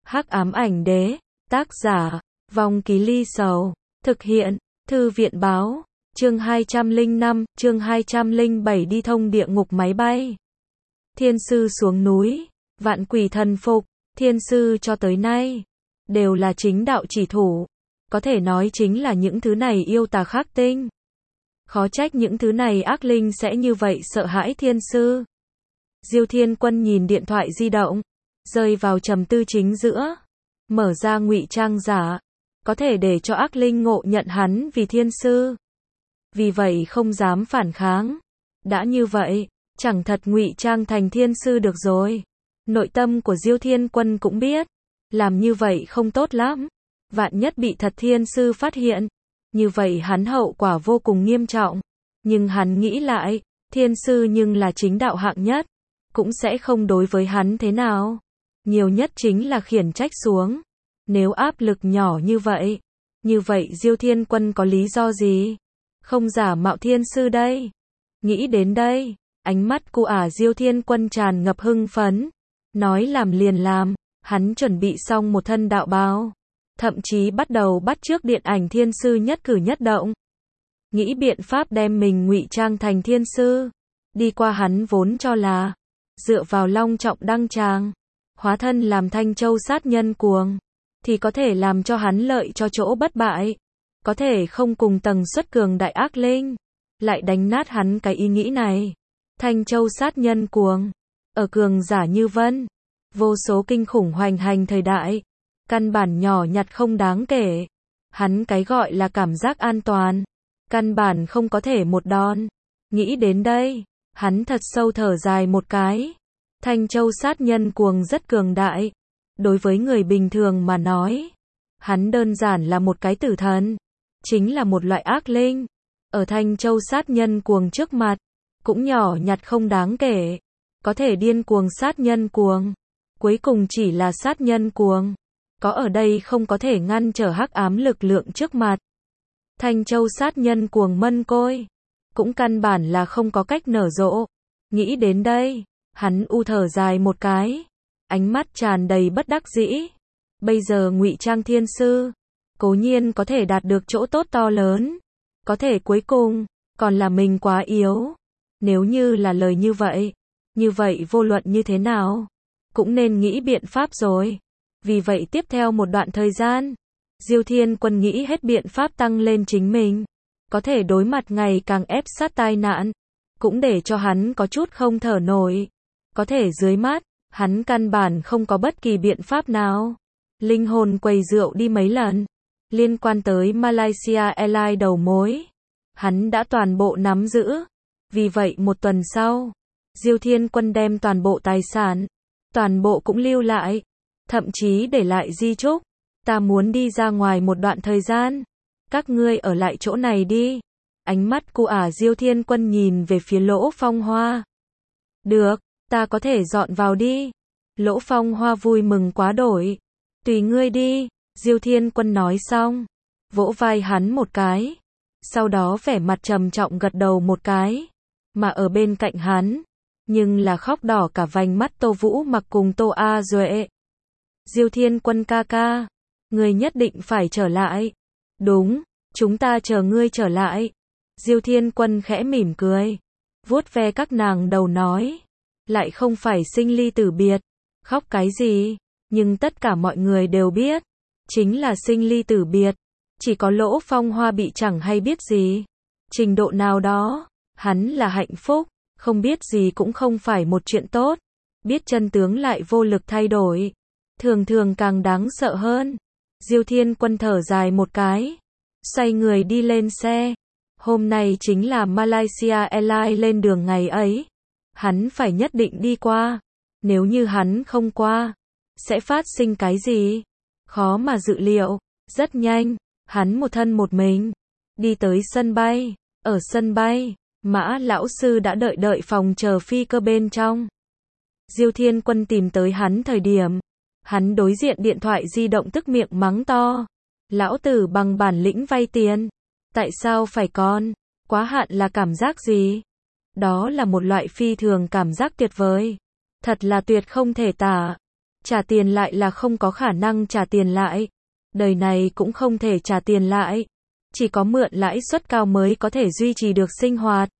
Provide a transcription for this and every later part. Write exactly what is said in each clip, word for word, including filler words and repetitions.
Hắc ám ảnh đế, tác giả, Vong Ký Ly Sầu, thực hiện, Thư viện báo, chương hai trăm lẻ năm, chương hai trăm lẻ bảy đi thông địa ngục máy bay. Thiên sư xuống núi, vạn quỷ thần phục, thiên sư cho tới nay, đều là chính đạo chỉ thủ, có thể nói chính là những thứ này yêu tà khắc tinh. Khó trách những thứ này ác linh sẽ như vậy sợ hãi thiên sư. Diêu Thiên Quân nhìn điện thoại di động, rơi vào trầm tư chính giữa, mở ra ngụy trang giả, có thể để cho ác linh ngộ nhận hắn vì thiên sư. Vì vậy không dám phản kháng. Đã như vậy, chẳng thật ngụy trang thành thiên sư được rồi. Nội tâm của Diêu Thiên Quân cũng biết, làm như vậy không tốt lắm. Vạn nhất bị thật thiên sư phát hiện, như vậy hắn hậu quả vô cùng nghiêm trọng. Nhưng hắn nghĩ lại, thiên sư nhưng là chính đạo hạng nhất, cũng sẽ không đối với hắn thế nào. Nhiều nhất chính là khiển trách xuống. Nếu áp lực nhỏ như vậy, như vậy Diêu Thiên Quân có lý do gì không giả mạo thiên sư đây? Nghĩ đến đây, ánh mắt của ả Diêu Thiên Quân tràn ngập hưng phấn. Nói làm liền làm, hắn chuẩn bị xong một thân đạo bào, thậm chí bắt đầu bắt chước điện ảnh thiên sư nhất cử nhất động. Nghĩ biện pháp đem mình ngụy trang thành thiên sư. Đi qua hắn vốn cho là dựa vào long trọng đăng tràng, hóa thân làm Thanh Châu sát nhân cuồng, thì có thể làm cho hắn lợi cho chỗ bất bại, có thể không cùng tầng suất cường đại ác linh, lại đánh nát hắn cái ý nghĩ này. Thanh Châu sát nhân cuồng, ở cường giả như vân, vô số kinh khủng hoành hành thời đại, căn bản nhỏ nhặt không đáng kể. Hắn cái gọi là cảm giác an toàn, căn bản không có thể một đòn. Nghĩ đến đây, hắn thật sâu thở dài một cái. Thanh Châu sát nhân cuồng rất cường đại. Đối với người bình thường mà nói, hắn đơn giản là một cái tử thần, chính là một loại ác linh. Ở Thanh Châu sát nhân cuồng trước mặt, cũng nhỏ nhặt không đáng kể. Có thể điên cuồng sát nhân cuồng, cuối cùng chỉ là sát nhân cuồng. Có ở đây không có thể ngăn trở hắc ám lực lượng trước mặt. Thanh Châu sát nhân cuồng mân côi, cũng căn bản là không có cách nở rộ. Nghĩ đến đây, hắn u thở dài một cái, ánh mắt tràn đầy bất đắc dĩ. Bây giờ ngụy trang thiên sư, cố nhiên có thể đạt được chỗ tốt to lớn, có thể cuối cùng còn là mình quá yếu. Nếu như là lời như vậy, như vậy vô luận như thế nào, cũng nên nghĩ biện pháp rồi. Vì vậy tiếp theo một đoạn thời gian, Diêu Thiên Quân nghĩ hết biện pháp tăng lên chính mình, có thể đối mặt ngày càng ép sát tai nạn, cũng để cho hắn có chút không thở nổi. Có thể dưới mắt, hắn căn bản không có bất kỳ biện pháp nào. Linh hồn quầy rượu đi mấy lần, liên quan tới Malaysia Airlines đầu mối, hắn đã toàn bộ nắm giữ. Vì vậy một tuần sau, Diêu Thiên Quân đem toàn bộ tài sản, toàn bộ cũng lưu lại, thậm chí để lại di chúc. Ta muốn đi ra ngoài một đoạn thời gian, các ngươi ở lại chỗ này đi. Ánh mắt của ả Diêu Thiên Quân nhìn về phía Lỗ Phong Hoa. Được, ta có thể dọn vào đi. Lỗ Phong Hoa vui mừng quá đổi. Tùy ngươi đi, Diêu Thiên Quân nói xong, vỗ vai hắn một cái, sau đó vẻ mặt trầm trọng gật đầu một cái. Mà ở bên cạnh hắn, nhưng là khóc đỏ cả vành mắt Tô Vũ Mặc cùng Tô A Duệ. Diêu Thiên Quân ca ca, ngươi nhất định phải trở lại. Đúng, chúng ta chờ ngươi trở lại. Diêu Thiên Quân khẽ mỉm cười, vuốt ve các nàng đầu nói, lại không phải sinh ly tử biệt, khóc cái gì? Nhưng tất cả mọi người đều biết, chính là sinh ly tử biệt. Chỉ có Lỗ Phong Hoa bị chẳng hay biết gì. Trình độ nào đó, hắn là hạnh phúc, không biết gì cũng không phải một chuyện tốt. Biết chân tướng lại vô lực thay đổi, thường thường càng đáng sợ hơn. Diêu Thiên Quân thở dài một cái, xoay người đi lên xe. Hôm nay chính là Malaysia Airlines lên đường ngày ấy, hắn phải nhất định đi qua. Nếu như hắn không qua, sẽ phát sinh cái gì? Khó mà dự liệu. Rất nhanh, hắn một thân một mình đi tới sân bay. Ở sân bay, Mã lão sư đã đợi đợi phòng chờ phi cơ bên trong. Diêu Thiên Quân tìm tới hắn thời điểm, hắn đối diện điện thoại di động tức miệng mắng to. Lão tử bằng bản lĩnh vay tiền, tại sao phải con? Quá hạn là cảm giác gì? Đó là một loại phi thường cảm giác tuyệt vời, thật là tuyệt không thể tả. Trả tiền lại là không có khả năng trả tiền lại. Đời này cũng không thể trả tiền lại. Chỉ có mượn lãi suất cao mới có thể duy trì được sinh hoạt.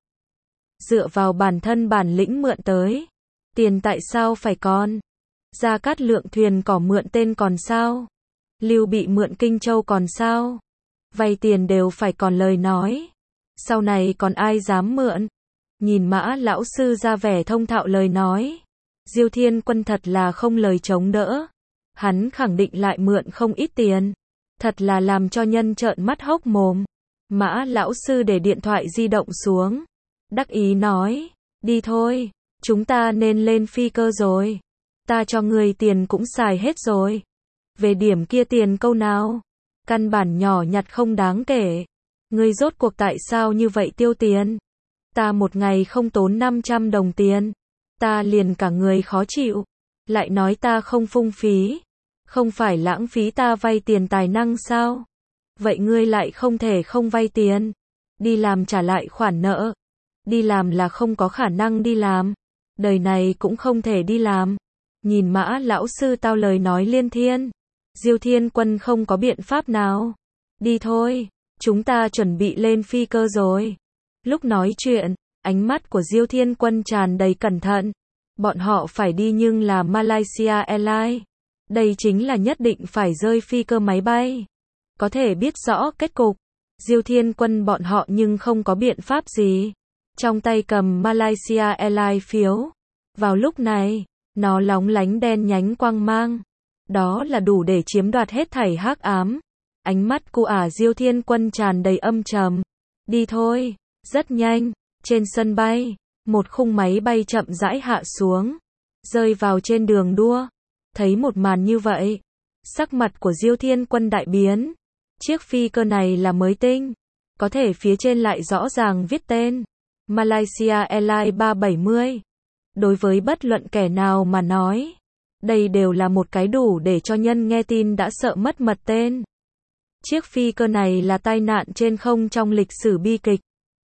Dựa vào bản thân bản lĩnh mượn tới. Tiền tại sao phải còn? Gia Cát Lượng thuyền cỏ mượn tên còn sao? Lưu Bị mượn Kinh Châu còn sao? Vay tiền đều phải còn lời nói. Sau này còn ai dám mượn? Nhìn Mã lão sư ra vẻ thông thạo lời nói. Diêu Thiên Quân thật là không lời chống đỡ. Hắn khẳng định lại mượn không ít tiền. Thật là làm cho nhân trợn mắt hốc mồm. Mã lão sư để điện thoại di động xuống. Đắc ý nói, đi thôi, chúng ta nên lên phi cơ rồi. Ta cho người tiền cũng xài hết rồi. Về điểm kia tiền câu nào? Căn bản nhỏ nhặt không đáng kể. Ngươi rốt cuộc tại sao như vậy tiêu tiền? Ta một ngày không tốn năm trăm đồng tiền. Ta liền cả người khó chịu. Lại nói ta không phung phí. Không phải lãng phí ta vay tiền tài năng sao? Vậy ngươi lại không thể không vay tiền. Đi làm trả lại khoản nợ. Đi làm là không có khả năng đi làm. Đời này cũng không thể đi làm. Nhìn Mã lão sư tao lời nói liên thiên. Diêu Thiên Quân không có biện pháp nào. Đi thôi, chúng ta chuẩn bị lên phi cơ rồi. Lúc nói chuyện, ánh mắt của Diêu Thiên Quân tràn đầy cẩn thận. Bọn họ phải đi nhưng là Malaysia Airlines. Đây chính là nhất định phải rơi phi cơ máy bay. Có thể biết rõ kết cục. Diêu Thiên Quân bọn họ nhưng không có biện pháp gì. Trong tay cầm Malaysia Airlines phiếu. Vào lúc này, nó lóng lánh đen nhánh quang mang. Đó là đủ để chiếm đoạt hết thảy hắc ám. Ánh mắt của ả Diêu Thiên Quân tràn đầy âm trầm. Đi thôi, rất nhanh. Trên sân bay, một khung máy bay chậm rãi hạ xuống. Rơi vào trên đường đua. Thấy một màn như vậy. Sắc mặt của Diêu Thiên Quân đại biến. Chiếc phi cơ này là mới tinh. Có thể phía trên lại rõ ràng viết tên. Malaysia Airlines ba bảy mươi. Đối với bất luận kẻ nào mà nói. Đây đều là một cái đủ để cho nhân nghe tin đã sợ mất mật tên. Chiếc phi cơ này là tai nạn trên không trong lịch sử bi kịch.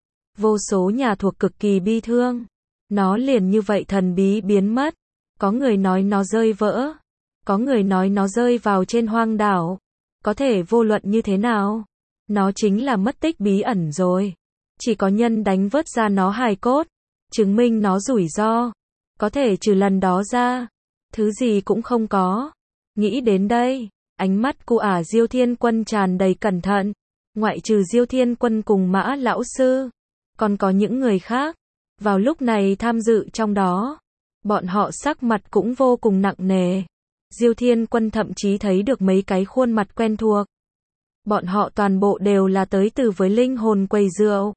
Vô số nhà thuộc cực kỳ bi thương. Nó liền như vậy thần bí biến mất. Có người nói nó rơi vỡ. Có người nói nó rơi vào trên hoang đảo. Có thể vô luận như thế nào. Nó chính là mất tích bí ẩn rồi. Chỉ có nhân đánh vớt ra nó hài cốt. Chứng minh nó rủi ro. Có thể trừ lần đó ra. Thứ gì cũng không có. Nghĩ đến đây. Ánh mắt của ả Diêu Thiên Quân tràn đầy cẩn thận. Ngoại trừ Diêu Thiên Quân cùng Mã lão sư. Còn có những người khác. Vào lúc này tham dự trong đó. Bọn họ sắc mặt cũng vô cùng nặng nề. Diêu Thiên Quân thậm chí thấy được mấy cái khuôn mặt quen thuộc. Bọn họ toàn bộ đều là tới từ với linh hồn quầy rượu.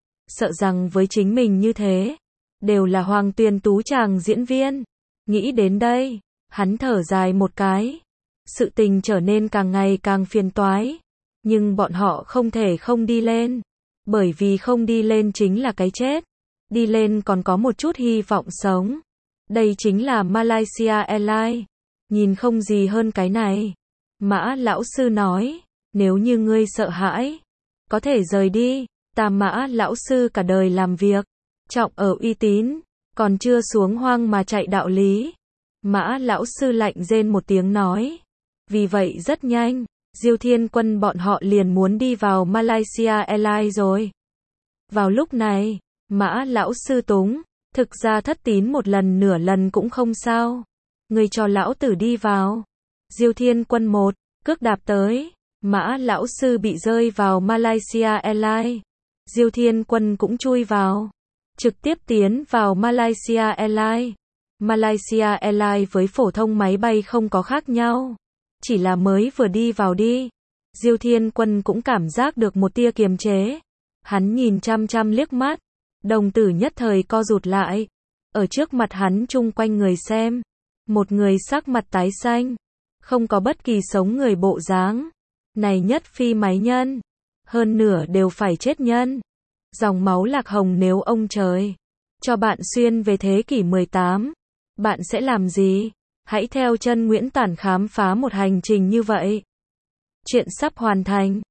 Sợ rằng với chính mình như thế. Đều là Hoàng Tuyền Tú chàng diễn viên. Nghĩ đến đây. Hắn thở dài một cái. Sự tình trở nên càng ngày càng phiền toái. Nhưng bọn họ không thể không đi lên. Bởi vì không đi lên chính là cái chết. Đi lên còn có một chút hy vọng sống. Đây chính là Malaysia Airlines. Nhìn không gì hơn cái này. Mã lão sư nói. Nếu như ngươi sợ hãi. Có thể rời đi. Ta Mã lão sư cả đời làm việc. Trọng ở uy tín. Còn chưa xuống hoang mà chạy đạo lý. Mã lão sư lạnh rên một tiếng nói. Vì vậy rất nhanh. Diêu Thiên Quân bọn họ liền muốn đi vào Malaysia Airlines rồi. Vào lúc này. Mã lão sư túng. Thực ra thất tín một lần nửa lần cũng không sao. Người cho lão tử đi vào. Diêu Thiên Quân một. Cước đạp tới. Mã lão sư bị rơi vào Malaysia Airlines. Diêu Thiên Quân cũng chui vào. Trực tiếp tiến vào Malaysia Airlines. Malaysia Airlines với phổ thông máy bay không có khác nhau. Chỉ là mới vừa đi vào đi. Diêu Thiên Quân cũng cảm giác được một tia kiềm chế. Hắn nhìn chăm chăm liếc mắt. Đồng tử nhất thời co rụt lại. Ở trước mặt hắn chung quanh người xem. Một người sắc mặt tái xanh. Không có bất kỳ sống người bộ dáng. Này nhất phi máy nhân. Hơn nửa đều phải chết nhân. Dòng máu lạc hồng nếu ông trời. Cho bạn xuyên về thế kỷ mười tám. Bạn sẽ làm gì? Hãy theo chân Nguyễn Tản khám phá một hành trình như vậy. Chuyện sắp hoàn thành.